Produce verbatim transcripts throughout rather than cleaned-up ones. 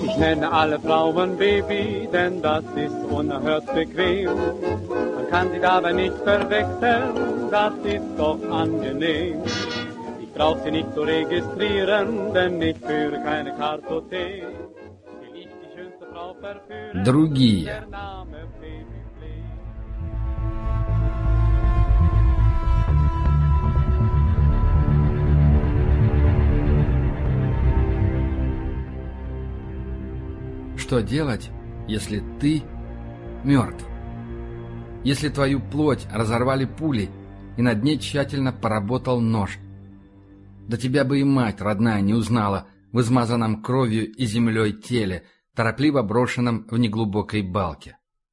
Ich nenne alle Frauen Baby, denn das ist unerhört bequem. Man kann sie dabei nicht verwechseln, das ist doch angenehm. Ich brauch sie nicht zu registrieren, denn ich führe keine Kartothek. Will ich die schönste Frau verführen, Другие. der Name Baby Play. Что делать, если ты мертв? Если твою плоть разорвали пули, и над ней тщательно поработал нож? Да тебя бы и мать родная не узнала в измазанном кровью и землей теле, торопливо брошенном в неглубокой балке.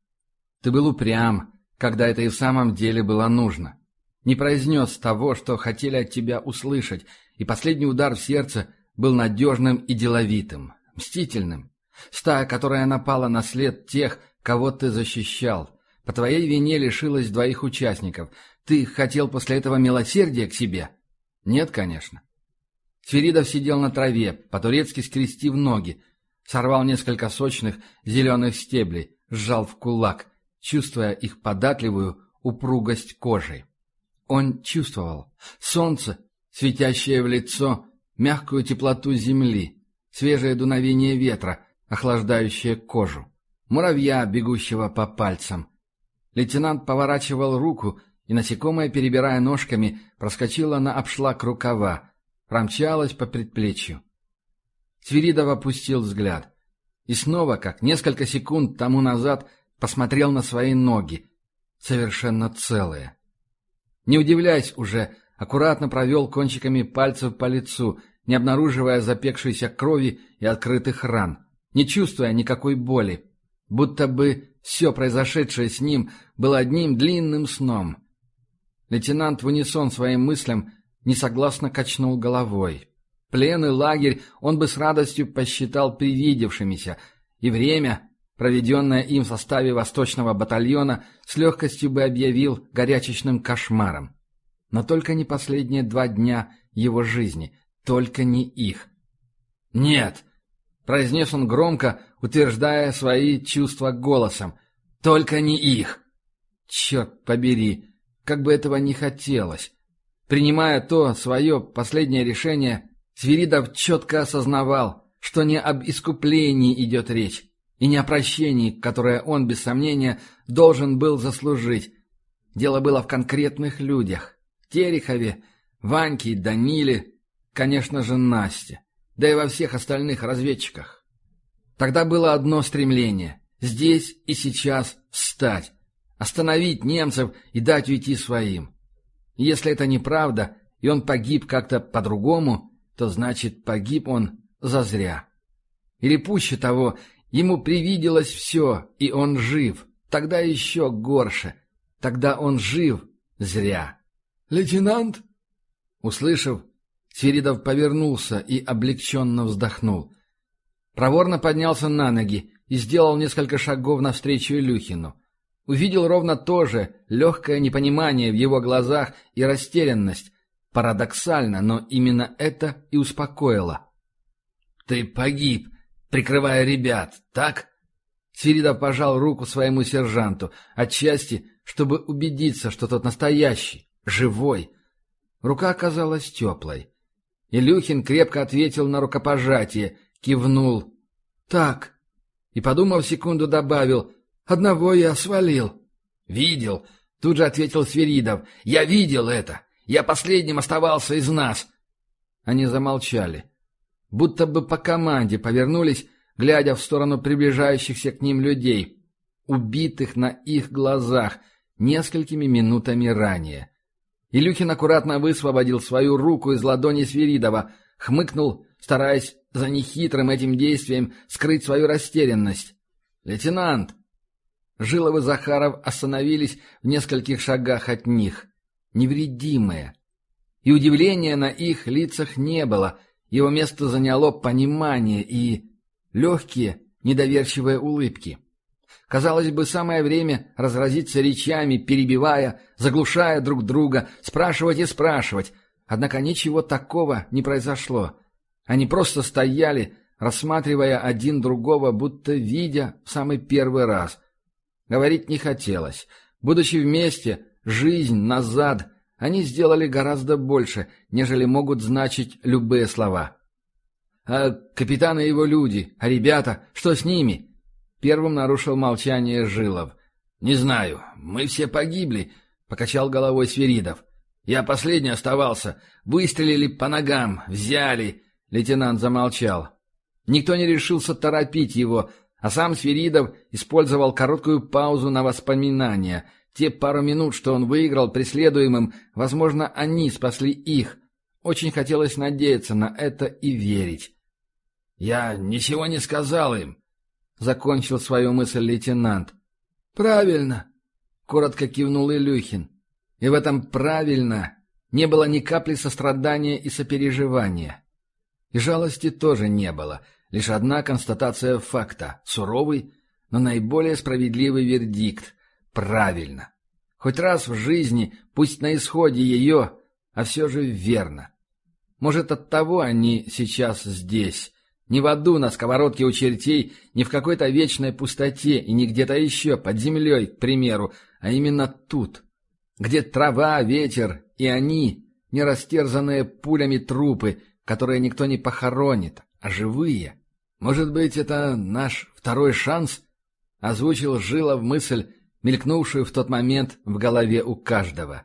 Ты был упрям, когда это и в самом деле было нужно. Не произнес того, что хотели от тебя услышать, и последний удар в сердце был надежным и деловитым, мстительным. Стая, которая напала на след тех, кого ты защищал, по твоей вине лишилась двоих участников. Ты хотел после этого милосердия к себе? Нет, конечно. Свиридов сидел на траве, по-турецки скрестив ноги, сорвал несколько сочных зеленых стеблей, сжал в кулак, чувствуя их податливую упругость кожи. Он чувствовал солнце, светящее в лицо, мягкую теплоту земли, свежее дуновение ветра, охлаждающее кожу, муравья, бегущего по пальцам. Лейтенант поворачивал руку, и насекомое, перебирая ножками, проскочило на обшлаг рукава, промчалось по предплечью. Свиридов опустил взгляд. И снова, как несколько секунд тому назад, посмотрел на свои ноги, совершенно целые. Не удивляясь уже, аккуратно провел кончиками пальцев по лицу, не обнаруживая запекшейся крови и открытых ран, не чувствуя никакой боли, будто бы все произошедшее с ним было одним длинным сном. Лейтенант в унисон своим мыслям несогласно качнул головой. Плен и лагерь он бы с радостью посчитал привидевшимися, и время, проведенное им в составе восточного батальона, с легкостью бы объявил горячечным кошмаром. Но только не последние два дня его жизни, только не их. «Нет!» — произнес он громко, утверждая свои чувства голосом. «Только не их!» Черт побери, как бы этого не хотелось. Принимая то свое последнее решение, Свиридов четко осознавал, что не об искуплении идет речь, и не о прощении, которое он, без сомнения, должен был заслужить. Дело было в конкретных людях. Терехове, Ваньке и Даниле, конечно же, Насте, да и во всех остальных разведчиках. Тогда было одно стремление — здесь и сейчас встать, остановить немцев и дать уйти своим. И если это неправда, и он погиб как-то по-другому, то значит, погиб он зазря. Или пуще того, ему привиделось все, и он жив. Тогда еще горше. Тогда он жив зря. «Лейтенант?» Услышав, Свиридов повернулся и облегченно вздохнул. Проворно поднялся на ноги и сделал несколько шагов навстречу Илюхину. Увидел ровно то же, легкое непонимание в его глазах и растерянность. Парадоксально, но именно это и успокоило. «Ты погиб, прикрывая ребят, так?» Свиридов пожал руку своему сержанту, отчасти, чтобы убедиться, что тот настоящий, живой. Рука оказалась теплой. Илюхин крепко ответил на рукопожатие, кивнул. «Так». И, подумав секунду, добавил: «Одного я свалил». «Видел», — тут же ответил Свиридов. «Я видел это. Я последним оставался из нас». Они замолчали. Будто бы по команде повернулись, глядя в сторону приближающихся к ним людей, убитых на их глазах несколькими минутами ранее. Илюхин аккуратно высвободил свою руку из ладони Свиридова, хмыкнул, стараясь за нехитрым этим действием скрыть свою растерянность. «Лейтенант!» Жилов и Захаров остановились в нескольких шагах от них, невредимые. И удивления на их лицах не было, его место заняло понимание и легкие, недоверчивые улыбки. Казалось бы, самое время разразиться речами, перебивая, заглушая друг друга, спрашивать и спрашивать. Однако ничего такого не произошло. Они просто стояли, рассматривая один другого, будто видя в самый первый раз. Говорить не хотелось. Будучи вместе, жизнь назад, они сделали гораздо больше, нежели могут значить любые слова. «А капитан и его люди, а ребята, что с ними?» Первым нарушил молчание Жилов. «Не знаю, мы все погибли», — покачал головой Свиридов. «Я последний оставался. Выстрелили по ногам, взяли». Лейтенант замолчал. Никто не решился торопить его, а сам Свиридов использовал короткую паузу на воспоминания. Те пару минут, что он выиграл преследуемым, возможно, они спасли их. Очень хотелось надеяться на это и верить. «Я ничего не сказал им», — закончил свою мысль лейтенант. «Правильно», — коротко кивнул Илюхин. И в этом «правильно» не было ни капли сострадания и сопереживания. И жалости тоже не было, лишь одна констатация факта, суровый, но наиболее справедливый вердикт. Правильно. Хоть раз в жизни, пусть на исходе ее, а все же верно. Может, оттого они сейчас здесь, не в аду на сковородке у чертей, не в какой-то вечной пустоте и не где-то еще, под землей, к примеру, а именно тут, где трава, ветер и они, не растерзанные пулями трупы, которые никто не похоронит, а живые. Может быть, это наш второй шанс? Озвучил Жилов мысль, мелькнувшую в тот момент в голове у каждого.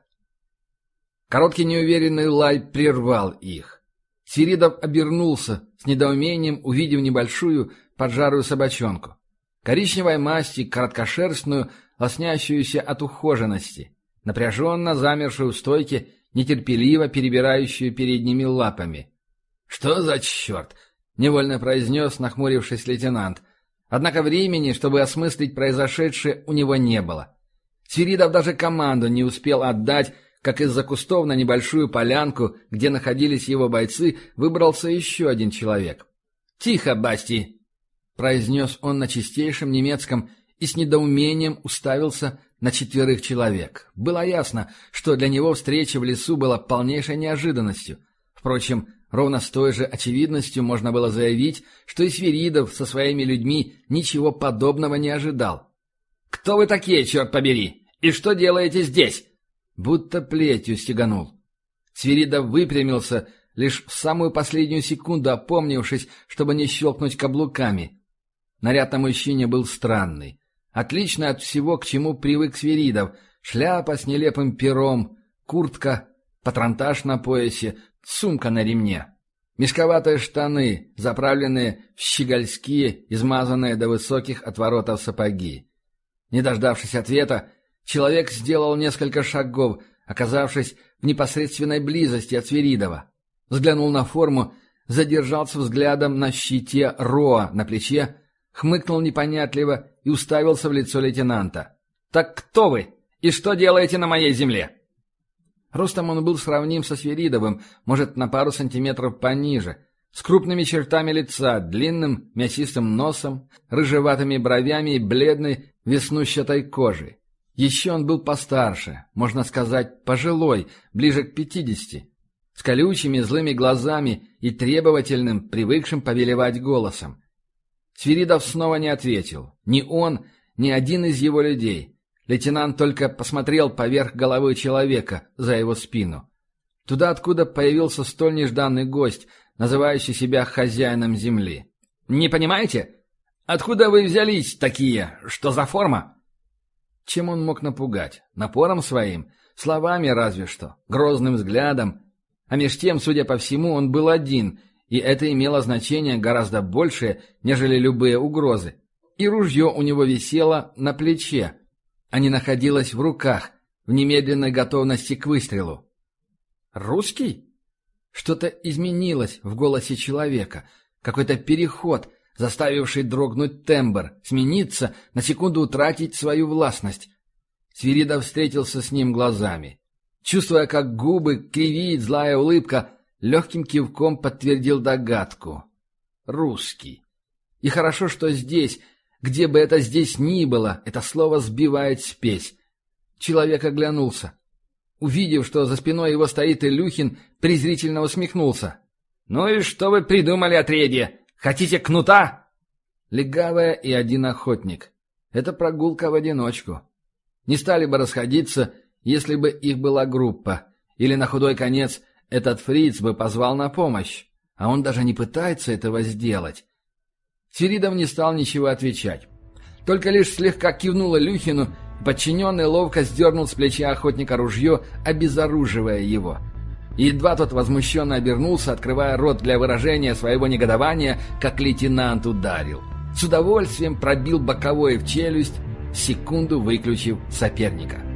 Короткий неуверенный лай прервал их. Свиридов обернулся, с недоумением увидев небольшую поджарую собачонку. Коричневой масти, короткошерстную, лоснящуюся от ухоженности, напряженно замершую у стойки, нетерпеливо перебирающую передними лапами. «Что за черт?» — невольно произнес, нахмурившись лейтенант. Однако времени, чтобы осмыслить произошедшее, у него не было. Свиридов даже команду не успел отдать, как из-за кустов на небольшую полянку, где находились его бойцы, выбрался еще один человек. «Тихо, Басти!» — произнес он на чистейшем немецком и с недоумением уставился на четверых человек. Было ясно, что для него встреча в лесу была полнейшей неожиданностью. Впрочем, ровно с той же очевидностью можно было заявить, что и Свиридов со своими людьми ничего подобного не ожидал. «Кто вы такие, черт побери? И что делаете здесь?» Будто плетью стеганул. Свиридов выпрямился, лишь в самую последнюю секунду опомнившись, чтобы не щелкнуть каблуками. Наряд на мужчине был странный. Отличный от всего, к чему привык Свиридов. Шляпа с нелепым пером, куртка, патронтаж на поясе, сумка на ремне. Мешковатые штаны, заправленные в щегольские, измазанные до высоких отворотов сапоги. Не дождавшись ответа, человек сделал несколько шагов, оказавшись в непосредственной близости от Свиридова. Взглянул на форму, задержался взглядом на щите РОА на плече, хмыкнул непонятливо и уставился в лицо лейтенанта. «Так кто вы? И что делаете на моей земле?» Ростом он был сравним со Свиридовым, может, на пару сантиметров пониже, с крупными чертами лица, длинным мясистым носом, рыжеватыми бровями и бледной веснущатой кожей. Еще он был постарше, можно сказать, пожилой, ближе к пятидесяти, с колючими злыми глазами и требовательным, привыкшим повелевать голосом. Свиридов снова не ответил. Ни он, ни один из его людей. Лейтенант только посмотрел поверх головы человека за его спину. Туда, откуда появился столь нежданный гость, называющий себя хозяином земли. «Не понимаете? Откуда вы взялись такие? Что за форма?» Чем он мог напугать? Напором своим? Словами разве что? Грозным взглядом? А меж тем, судя по всему, он был один, и это имело значение гораздо большее, нежели любые угрозы. И ружье у него висело на плече, а не находилось в руках, в немедленной готовности к выстрелу. «Русский?» Что-то изменилось в голосе человека, какой-то переход, заставивший дрогнуть тембр, смениться, на секунду утратить свою властность. Свиридов встретился с ним глазами. Чувствуя, как губы кривит злая улыбка, легким кивком подтвердил догадку. «Русский». И хорошо, что здесь, где бы это здесь ни было, это слово сбивает спесь. Человек оглянулся. Увидев, что за спиной его стоит Илюхин, презрительно усмехнулся. «Ну и что вы придумали, отребье? Хотите кнута?» Легавая и один охотник. Это прогулка в одиночку. Не стали бы расходиться, если бы их была группа. Или на худой конец этот фриц бы позвал на помощь. А он даже не пытается этого сделать. Свиридов не стал ничего отвечать. Только лишь слегка кивнул Илюхину, и подчиненный ловко сдернул с плеча охотника ружье, обезоруживая его. И едва тот возмущенно обернулся, открывая рот для выражения своего негодования, как лейтенант ударил. С удовольствием пробил боковой в челюсть, в секунду выключив соперника.